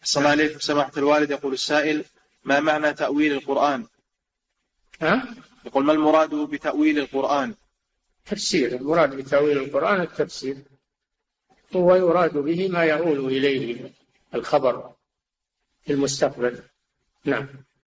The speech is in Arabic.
صلى الله عليه سماحة الوالد، يقول السائل: ما معنى تأويل القرآن؟ يقول: ما المراد بتأويل القرآن؟ تفسير. المراد بتأويل القرآن التفسير، هو يراد به ما يؤول إليه الخبر في المستقبل. نعم.